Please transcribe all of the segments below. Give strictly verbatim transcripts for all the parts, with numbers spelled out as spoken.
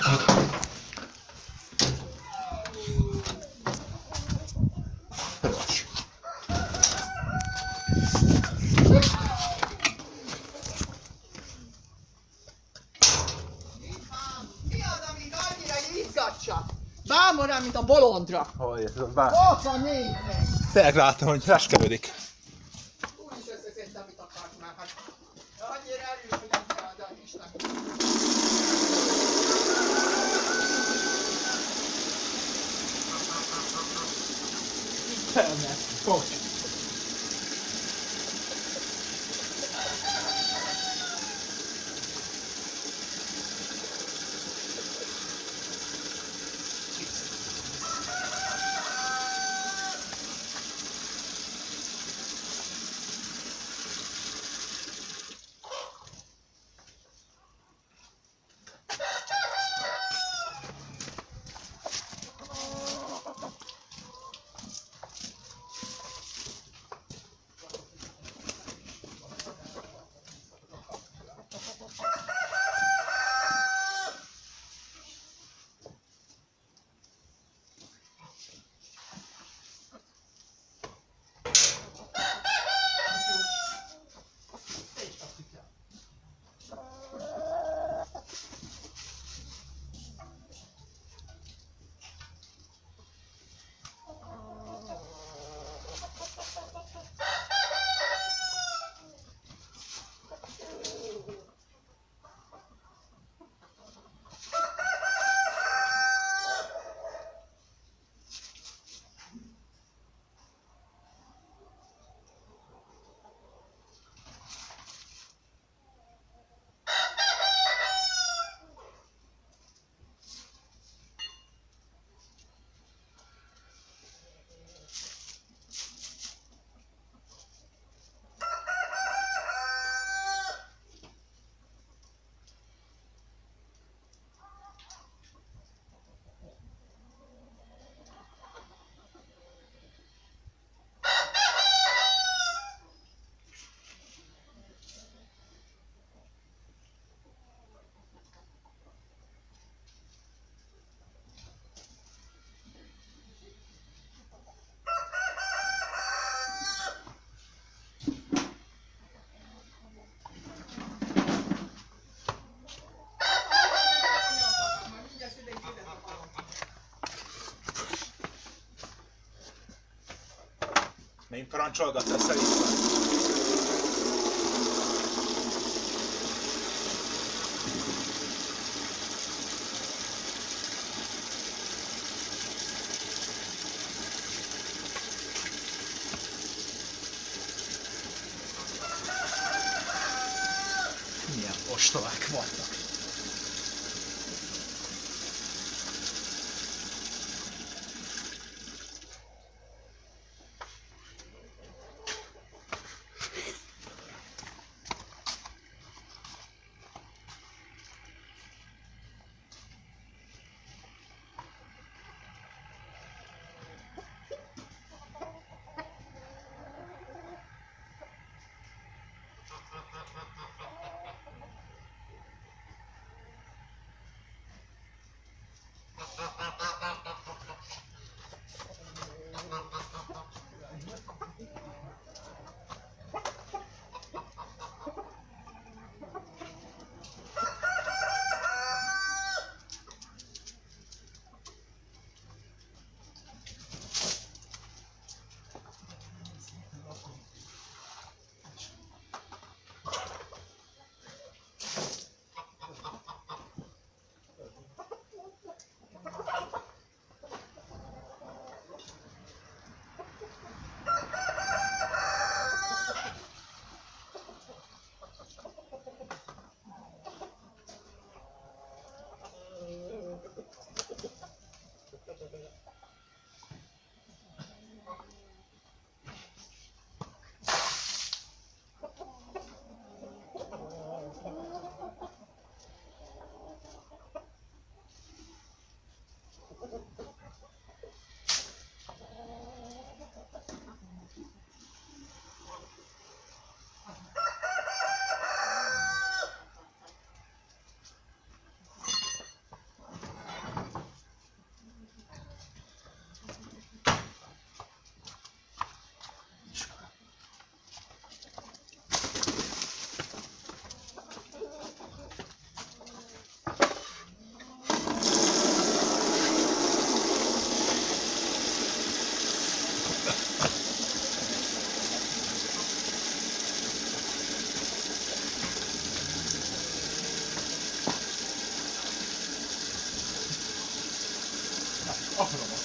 Bámol rá, mint a bolondra! Hogy ez az bár... Ott van, nézd meg! Tényleg látom, hogy reskelődik. Úgyis összeszedte, amit akart már. Hát annyira erős, hogy nem kell, de Isten. Felmesz, kocs! Még parancsolgatsz össze-vissza. Milyen ostobák voltak. Apromot.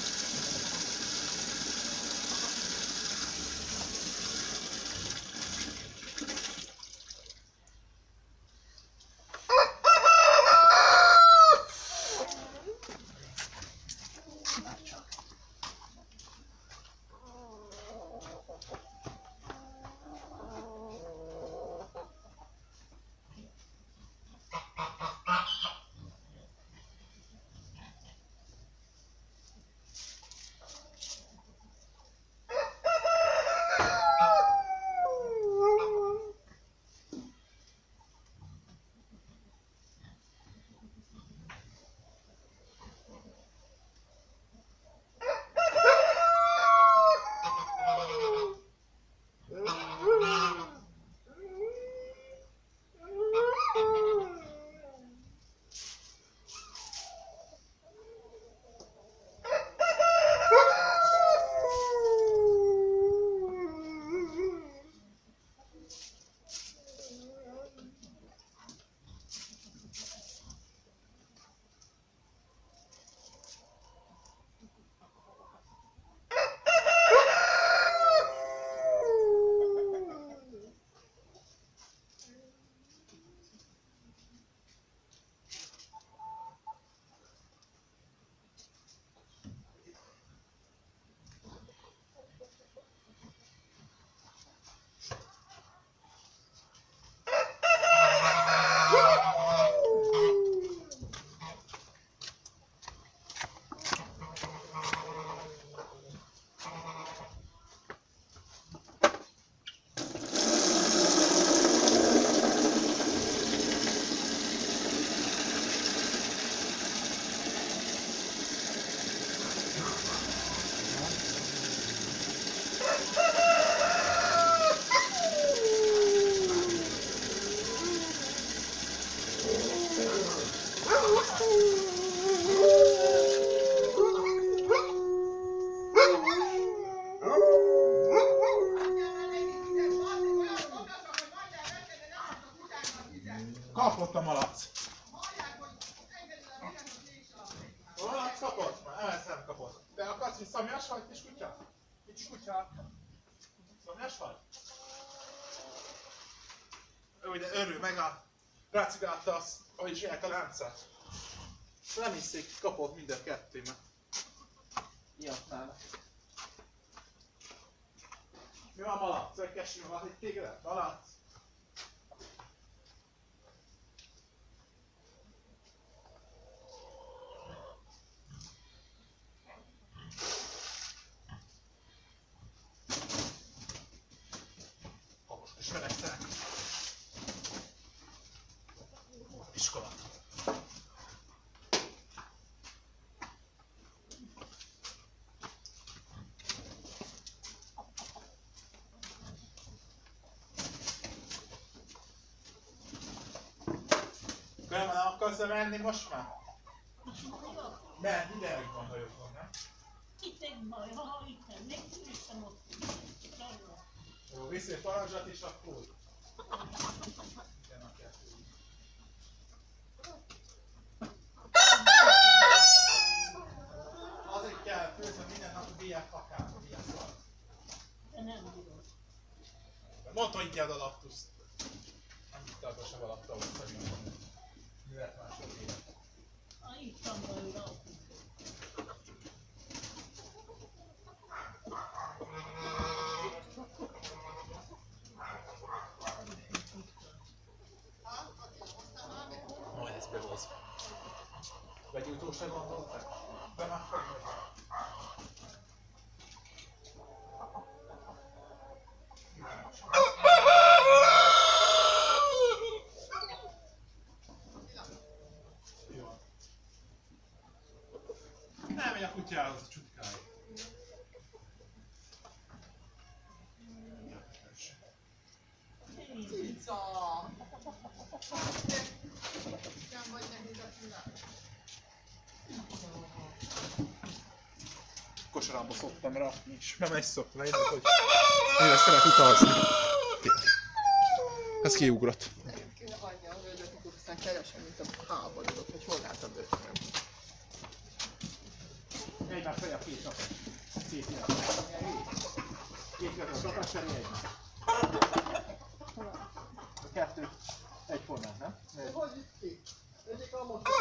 Kapott a malac. A malac kapott? Ez nem kapott. De akarsz, hogy szomjas vagy, kis kutya? Kicsi kutya? Szomjas vagy? Ő ugye örül meg a rácigálta azt, ahogy zsiják a láncát. Nem hiszik, kapott mind a kettőmet. Ilyatnának. Mi van malac? Szökkesni van itt téged? Malac? És fenekszenek. Iskola. Különben nem akarsz menni most már? Mert mindenük van hajókon, nem? Itt egy baj, ha itt nem, még tűztem ott. Jó, viszi egy parancsot is, akkor igen, a kettő. Azért kell főzni minden nap a diák akár, a diák szar. De nem bírod. Mondd, hogy ingyád a laktuszt. Nem itt abba sem a lakta, hogy szerintem. Mi lehet másod élet? Ah, itt van belőle a Majd ezt behoz. Begyújtósra gondoltál? Be már fel vagy. Jó. Nem megy a kutyához, a csutkáig. Cica! Nem vagy nehéz a csinálni. Kosaramba szoktam rakni is. Nem egy szoktam, leírjuk, hogy mivel szeret utazni. Ez kiugrott. Nem kéne hagyni a völgyet, akkor aztán keresem, mint a háborúdot, hogy hol állt a bőröm. egymás feljebb két csapás. Két ilyen. Két között csapás cserélj egymás. A kettő egyformán, nem? Hogy itt ki? Egyik a mondtuk,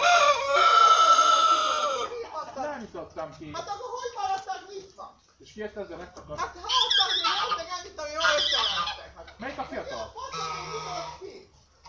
hogy Nem jutottam ki. hát akkor hogy maradtak nyitva? És ki ezt ezzel megtakar? Hát ha ott azért jöttek el, mint ami jól összejöttek. Hát. Melyik a fiatal? Faszom, hogy jutott ki?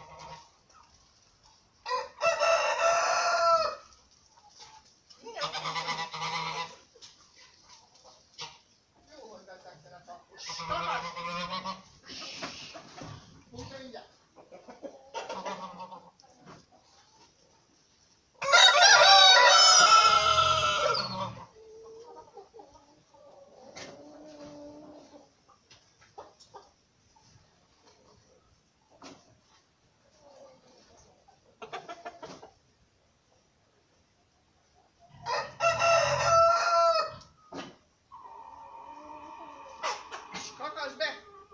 Jó, hogy betegtenek a... Kakad! Munkja mindjárt. Kakass be!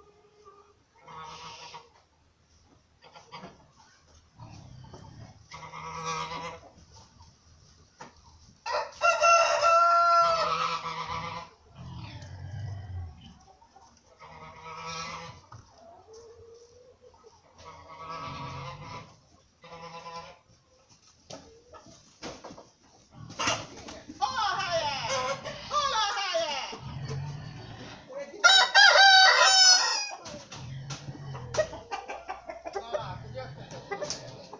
Hol a helye? Hol a helye? Na látod, jöttetek.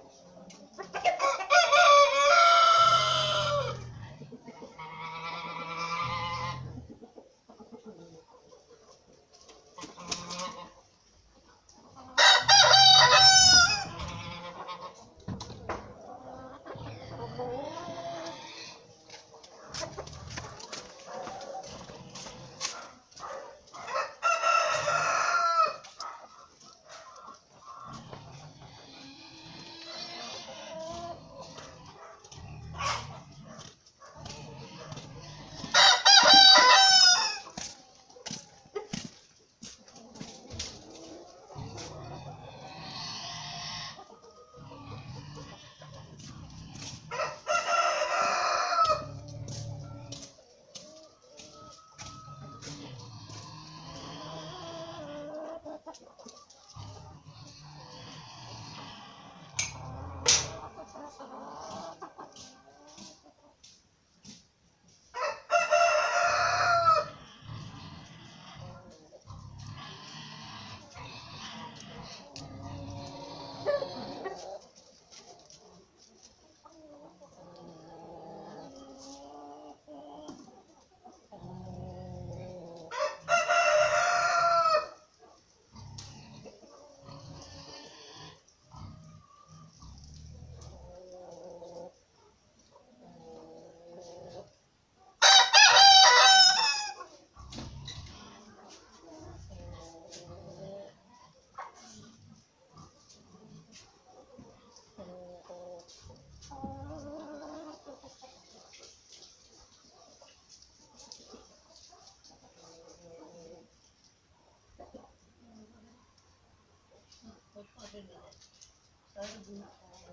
Most már rövidebb. Szarvú.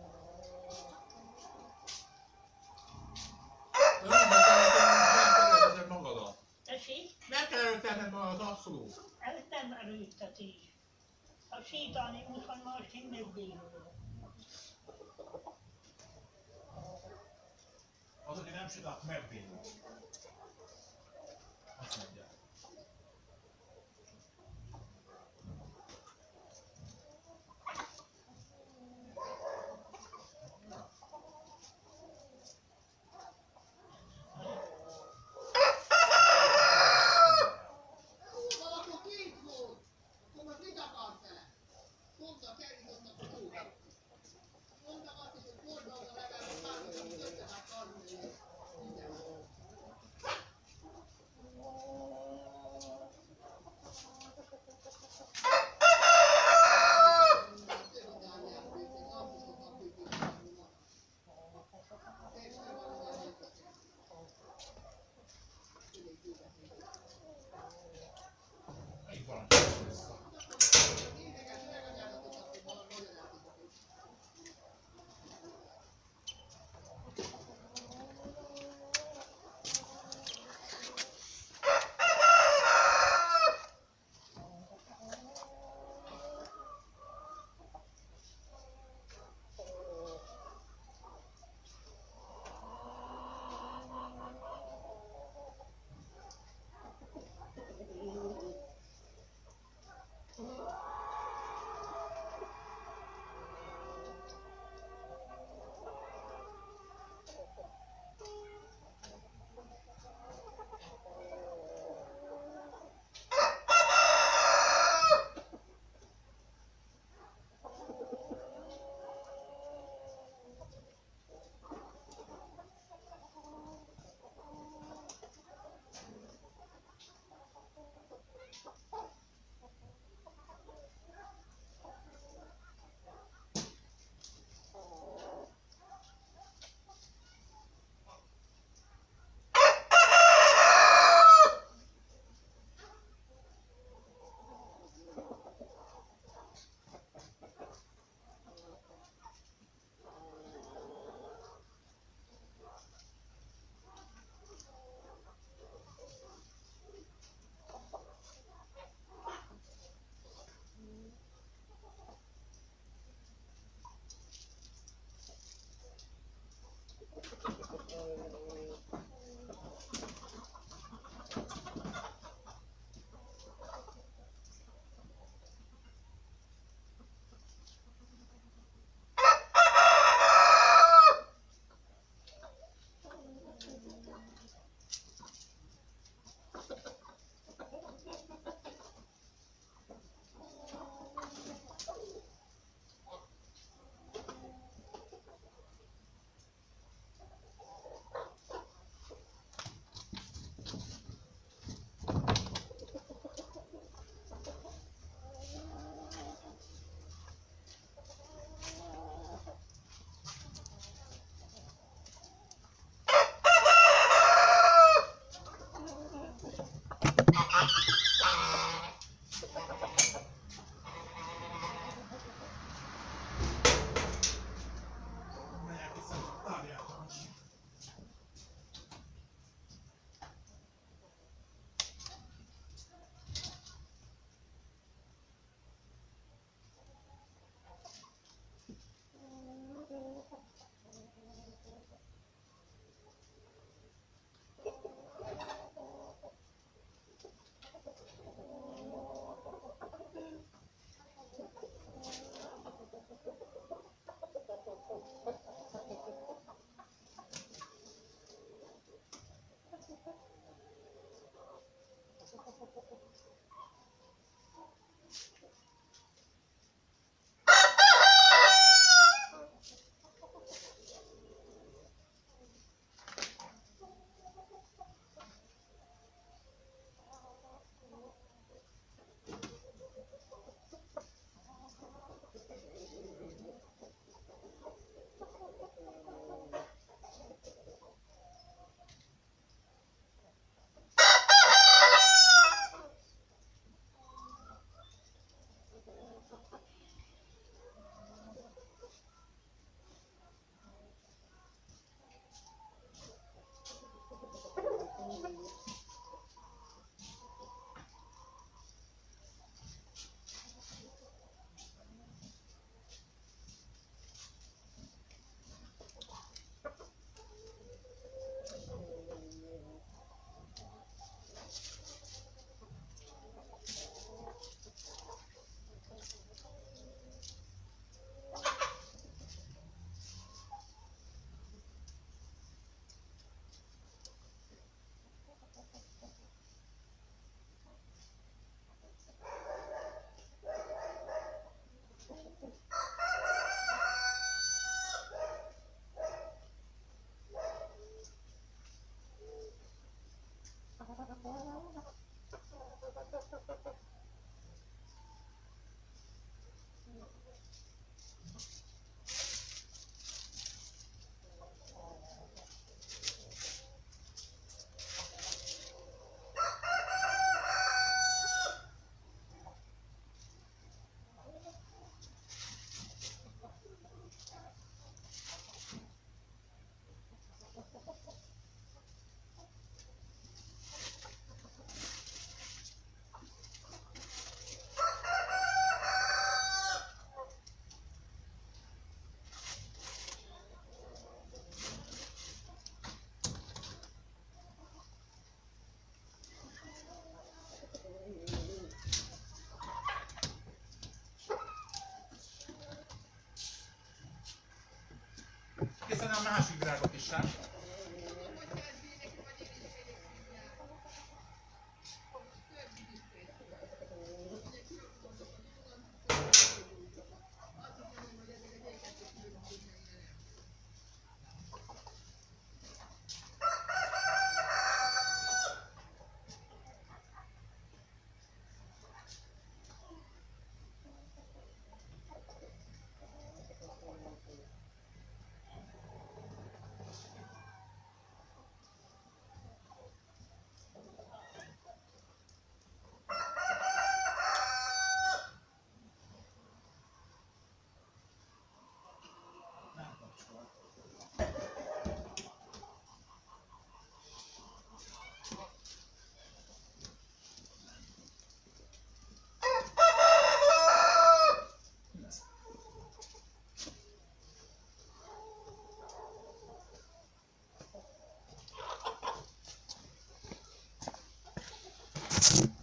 Nem kell magadat. Tessék? Nem kell előtenned magadat, abszolút. Ez nem erőltetés. Ha sétálni muszáj, más hinnek délről. Az, aki nem sétál, megbénul. Azt mondja. Valaki kint volt. Akkor most mit akarsz vele? Mondta, eljutott a kutóra. Mondtam azt is, hogy fordulva legalább a párosat, hogy össze már tartani. Minden. a másik virágot is, nem? Nem kapcsol. Ez.